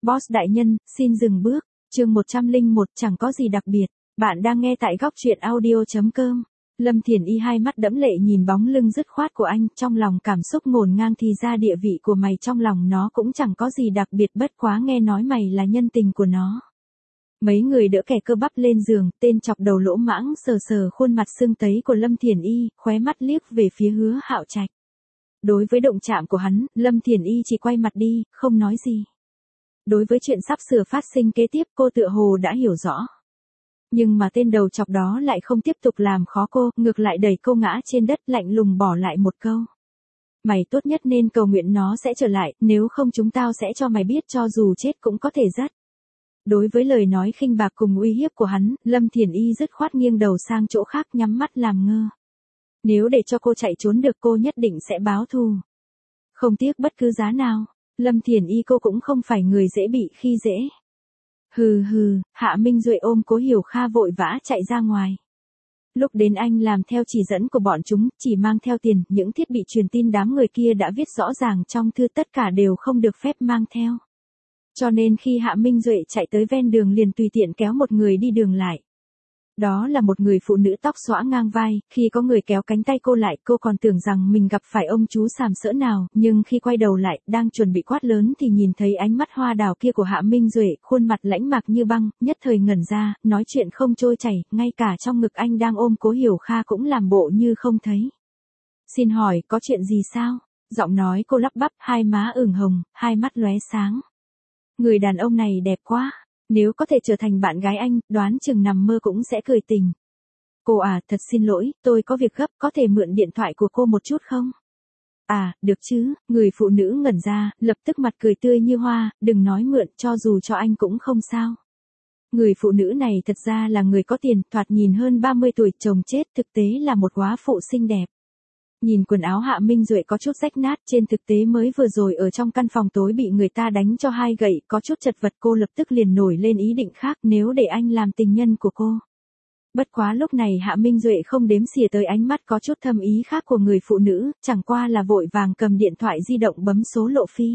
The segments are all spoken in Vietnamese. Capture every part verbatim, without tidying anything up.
Boss đại nhân, xin dừng bước. Chương một trăm lẻ một, chẳng có gì đặc biệt. Bạn đang nghe tại góc truyện audio chấm com. Lâm Thiển Y hai mắt đẫm lệ nhìn bóng lưng dứt khoát của anh, trong lòng cảm xúc ngổn ngang thì ra địa vị của mày trong lòng nó cũng chẳng có gì đặc biệt, bất quá nghe nói mày là nhân tình của nó. Mấy người đỡ kẻ cơ bắp lên giường, tên chọc đầu lỗ mãng sờ sờ khuôn mặt sưng tấy của Lâm Thiển Y, khóe mắt liếc về phía Hứa Hạo Trạch. Đối với động chạm của hắn, Lâm Thiển Y chỉ quay mặt đi, không nói gì. Đối với chuyện sắp sửa phát sinh kế tiếp, cô tựa hồ đã hiểu rõ. Nhưng mà tên đầu chọc đó lại không tiếp tục làm khó cô, ngược lại đẩy cô ngã trên đất, lạnh lùng bỏ lại một câu. Mày tốt nhất nên cầu nguyện nó sẽ trở lại, nếu không chúng tao sẽ cho mày biết cho dù chết cũng có thể dắt. Đối với lời nói khinh bạc cùng uy hiếp của hắn, Lâm Thiển Y dứt khoát nghiêng đầu sang chỗ khác, nhắm mắt làm ngơ. Nếu để cho cô chạy trốn được, cô nhất định sẽ báo thù. Không tiếc bất cứ giá nào. Lâm Thiển Y cô cũng không phải người dễ bị khi dễ. Hừ hừ, Hạ Minh Duệ ôm Cố Hiểu Kha vội vã chạy ra ngoài. Lúc đến anh làm theo chỉ dẫn của bọn chúng, chỉ mang theo tiền, những thiết bị truyền tin đám người kia đã viết rõ ràng trong thư, tất cả đều không được phép mang theo. Cho nên khi Hạ Minh Duệ chạy tới ven đường liền tùy tiện kéo một người đi đường lại. Đó là một người phụ nữ tóc xõa ngang vai, khi có người kéo cánh tay cô lại, cô còn tưởng rằng mình gặp phải ông chú sàm sỡ nào, nhưng khi quay đầu lại, đang chuẩn bị quát lớn thì nhìn thấy ánh mắt hoa đào kia của Hạ Minh Duệ, khuôn mặt lãnh mạc như băng, nhất thời ngẩn ra, nói chuyện không trôi chảy, ngay cả trong ngực anh đang ôm Cố Hiểu Kha cũng làm bộ như không thấy. Xin hỏi, có chuyện gì sao? Giọng nói cô lắp bắp, hai má ửng hồng, hai mắt lóe sáng. Người đàn ông này đẹp quá. Nếu có thể trở thành bạn gái anh, đoán chừng nằm mơ cũng sẽ cười tình. Cô à, thật xin lỗi, tôi có việc gấp, có thể mượn điện thoại của cô một chút không? À, được chứ, người phụ nữ ngẩn ra, lập tức mặt cười tươi như hoa, đừng nói mượn, cho dù cho anh cũng không sao. Người phụ nữ này thật ra là người có tiền, thoạt nhìn hơn ba mươi tuổi, chồng chết, thực tế là một góa phụ xinh đẹp. Nhìn quần áo Hạ Minh Duệ có chút rách nát, trên thực tế mới vừa rồi ở trong căn phòng tối bị người ta đánh cho hai gậy, có chút chật vật, cô lập tức liền nổi lên ý định khác, nếu để anh làm tình nhân của cô. Bất quá lúc này Hạ Minh Duệ không đếm xỉa tới ánh mắt có chút thâm ý khác của người phụ nữ, chẳng qua là vội vàng cầm điện thoại di động bấm số Lộ Phi.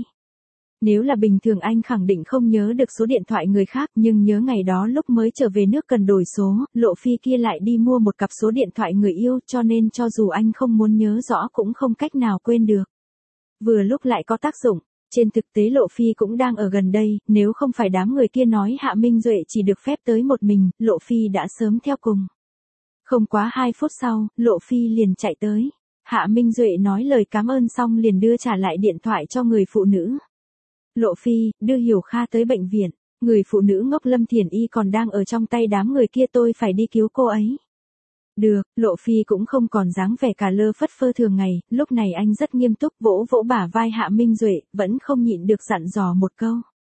Nếu là bình thường anh khẳng định không nhớ được số điện thoại người khác, nhưng nhớ ngày đó lúc mới trở về nước cần đổi số, Lộ Phi kia lại đi mua một cặp số điện thoại người yêu, cho nên cho dù anh không muốn nhớ rõ cũng không cách nào quên được. Vừa lúc lại có tác dụng, trên thực tế Lộ Phi cũng đang ở gần đây, nếu không phải đám người kia nói Hạ Minh Duệ chỉ được phép tới một mình, Lộ Phi đã sớm theo cùng. Không quá hai phút sau, Lộ Phi liền chạy tới. Hạ Minh Duệ nói lời cảm ơn xong liền đưa trả lại điện thoại cho người phụ nữ. Lộ Phi, đưa Hiểu Kha tới bệnh viện. Người phụ nữ ngốc Lâm Thiển Y còn đang ở trong tay đám người kia, tôi phải đi cứu cô ấy. Được, Lộ Phi cũng không còn dáng vẻ cả lơ phất phơ thường ngày, lúc này anh rất nghiêm túc vỗ vỗ bả vai Hạ Minh Duệ, vẫn không nhịn được dặn dò một câu.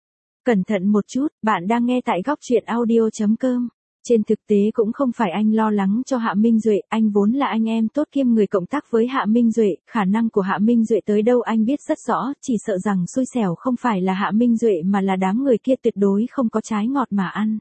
Cẩn thận một chút, bạn đang nghe tại góc truyện audio chấm com. Trên thực tế cũng không phải anh lo lắng cho Hạ Minh Duệ, anh vốn là anh em tốt kiêm người cộng tác với Hạ Minh Duệ, khả năng của Hạ Minh Duệ tới đâu anh biết rất rõ, chỉ sợ rằng xui xẻo không phải là Hạ Minh Duệ mà là đám người kia, tuyệt đối không có trái ngọt mà ăn.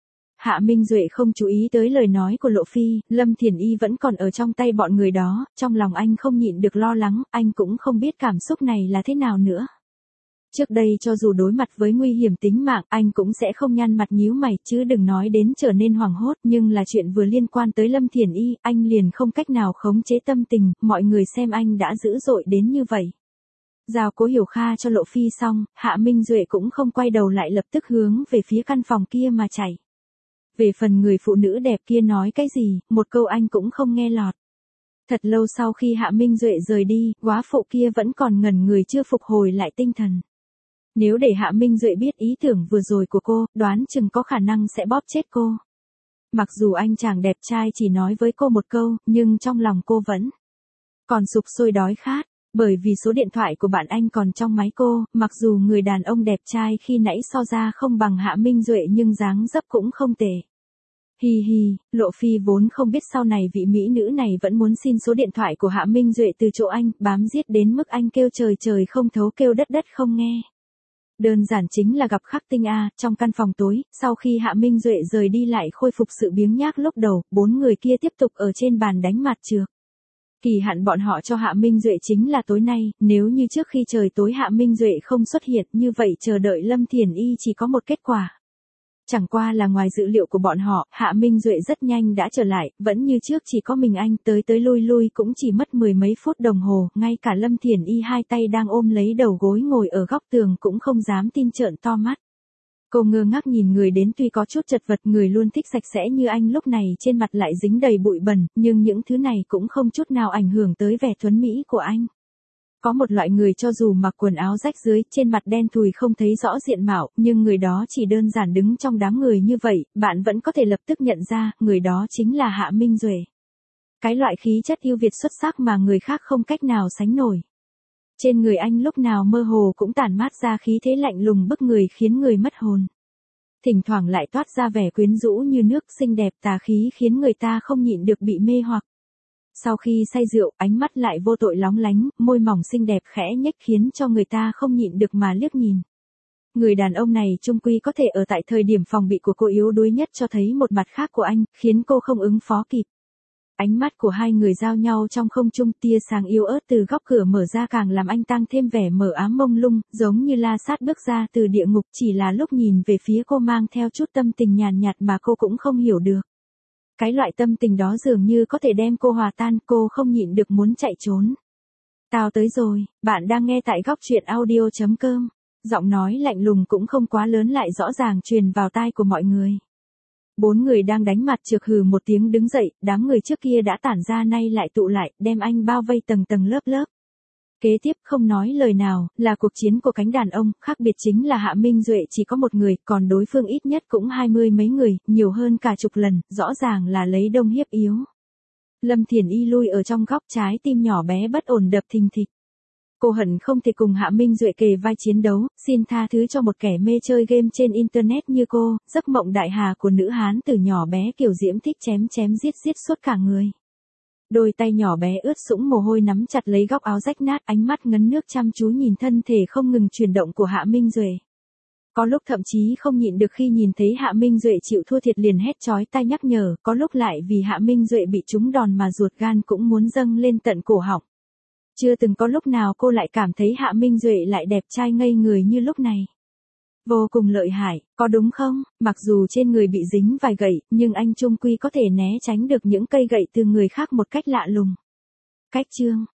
Hạ Minh Duệ không chú ý tới lời nói của Lộ Phi, Lâm Thiển Y vẫn còn ở trong tay bọn người đó, trong lòng anh không nhịn được lo lắng, anh cũng không biết cảm xúc này là thế nào nữa. Trước đây cho dù đối mặt với nguy hiểm tính mạng, anh cũng sẽ không nhăn mặt nhíu mày, chứ đừng nói đến trở nên hoảng hốt, nhưng là chuyện vừa liên quan tới Lâm Thiển Y, anh liền không cách nào khống chế tâm tình, mọi người xem anh đã dữ dội đến như vậy. Giao Cố Hiểu Kha cho Lộ Phi xong, Hạ Minh Duệ cũng không quay đầu lại, lập tức hướng về phía căn phòng kia mà chạy. Về phần người phụ nữ đẹp kia nói cái gì, một câu anh cũng không nghe lọt. Thật lâu sau khi Hạ Minh Duệ rời đi, góa phụ kia vẫn còn ngẩn người chưa phục hồi lại tinh thần. Nếu để Hạ Minh Duệ biết ý tưởng vừa rồi của cô, đoán chừng có khả năng sẽ bóp chết cô. Mặc dù anh chàng đẹp trai chỉ nói với cô một câu, nhưng trong lòng cô vẫn còn sục sôi đói khát, bởi vì số điện thoại của bạn anh còn trong máy cô, mặc dù người đàn ông đẹp trai khi nãy so ra không bằng Hạ Minh Duệ nhưng dáng dấp cũng không tệ. Hi hi, Lộ Phi vốn không biết sau này vị mỹ nữ này vẫn muốn xin số điện thoại của Hạ Minh Duệ từ chỗ anh, bám giết đến mức anh kêu trời trời không thấu kêu đất đất không nghe. Đơn giản chính là gặp khắc tinh a, trong căn phòng tối, sau khi Hạ Minh Duệ rời đi lại khôi phục sự biếng nhác lúc đầu, bốn người kia tiếp tục ở trên bàn đánh mặt trược. Kỳ hạn bọn họ cho Hạ Minh Duệ chính là tối nay, nếu như trước khi trời tối Hạ Minh Duệ không xuất hiện như vậy chờ đợi Lâm Thiển Y chỉ có một kết quả. Chẳng qua là ngoài dự liệu của bọn họ, Hạ Minh Duệ rất nhanh đã trở lại, vẫn như trước chỉ có mình anh tới tới lui lui cũng chỉ mất mười mấy phút đồng hồ, ngay cả Lâm Thiển Y hai tay đang ôm lấy đầu gối ngồi ở góc tường cũng không dám tin trợn to mắt. Cô ngơ ngác nhìn người đến tuy có chút chật vật, người luôn thích sạch sẽ như anh lúc này trên mặt lại dính đầy bụi bẩn, nhưng những thứ này cũng không chút nào ảnh hưởng tới vẻ tuấn mỹ của anh. Có một loại người cho dù mặc quần áo rách rưới, trên mặt đen thùi không thấy rõ diện mạo, nhưng người đó chỉ đơn giản đứng trong đám người như vậy, bạn vẫn có thể lập tức nhận ra, người đó chính là Hạ Minh Duệ. Cái loại khí chất yêu Việt xuất sắc mà người khác không cách nào sánh nổi. Trên người anh lúc nào mơ hồ cũng tản mát ra khí thế lạnh lùng bức người khiến người mất hồn. Thỉnh thoảng lại toát ra vẻ quyến rũ như nước, xinh đẹp tà khí khiến người ta không nhịn được bị mê hoặc. Sau khi say rượu, ánh mắt lại vô tội lóng lánh, môi mỏng xinh đẹp khẽ nhếch khiến cho người ta không nhịn được mà liếc nhìn. Người đàn ông này chung quy có thể ở tại thời điểm phòng bị của cô yếu đuối nhất cho thấy một mặt khác của anh, khiến cô không ứng phó kịp. Ánh mắt của hai người giao nhau trong không trung, tia sáng yếu ớt từ góc cửa mở ra càng làm anh tăng thêm vẻ mờ ám mông lung, giống như La Sát bước ra từ địa ngục, chỉ là lúc nhìn về phía cô mang theo chút tâm tình nhàn nhạt mà cô cũng không hiểu được. Cái loại tâm tình đó dường như có thể đem cô hòa tan, cô không nhịn được muốn chạy trốn. Tao tới rồi, bạn đang nghe tại góc truyện audio chấm com. Giọng nói lạnh lùng cũng không quá lớn lại rõ ràng truyền vào tai của mọi người. Bốn người đang đánh mặt trược hừ một tiếng đứng dậy, đám người trước kia đã tản ra nay lại tụ lại, đem anh bao vây tầng tầng lớp lớp. Kế tiếp không nói lời nào, là cuộc chiến của cánh đàn ông, khác biệt chính là Hạ Minh Duệ chỉ có một người, còn đối phương ít nhất cũng hai mươi mấy người, nhiều hơn cả chục lần, rõ ràng là lấy đông hiếp yếu. Lâm Thiển Y lui ở trong góc, trái tim nhỏ bé bất ổn đập thình thịch. Cô hận không thể cùng Hạ Minh Duệ kề vai chiến đấu, xin tha thứ cho một kẻ mê chơi game trên internet như cô, giấc mộng đại hà của nữ hán từ nhỏ bé kiểu diễm thích chém chém giết giết suốt cả người. Đôi tay nhỏ bé ướt sũng mồ hôi nắm chặt lấy góc áo rách nát, ánh mắt ngấn nước chăm chú nhìn thân thể không ngừng chuyển động của Hạ Minh Duệ. Có lúc thậm chí không nhịn được khi nhìn thấy Hạ Minh Duệ chịu thua thiệt liền hét chói tai nhắc nhở, có lúc lại vì Hạ Minh Duệ bị trúng đòn mà ruột gan cũng muốn dâng lên tận cổ họng. Chưa từng có lúc nào cô lại cảm thấy Hạ Minh Duệ lại đẹp trai ngây người như lúc này. Vô cùng lợi hại, có đúng không? Mặc dù trên người bị dính vài gậy, nhưng anh chung quy có thể né tránh được những cây gậy từ người khác một cách lạ lùng. Cách chương,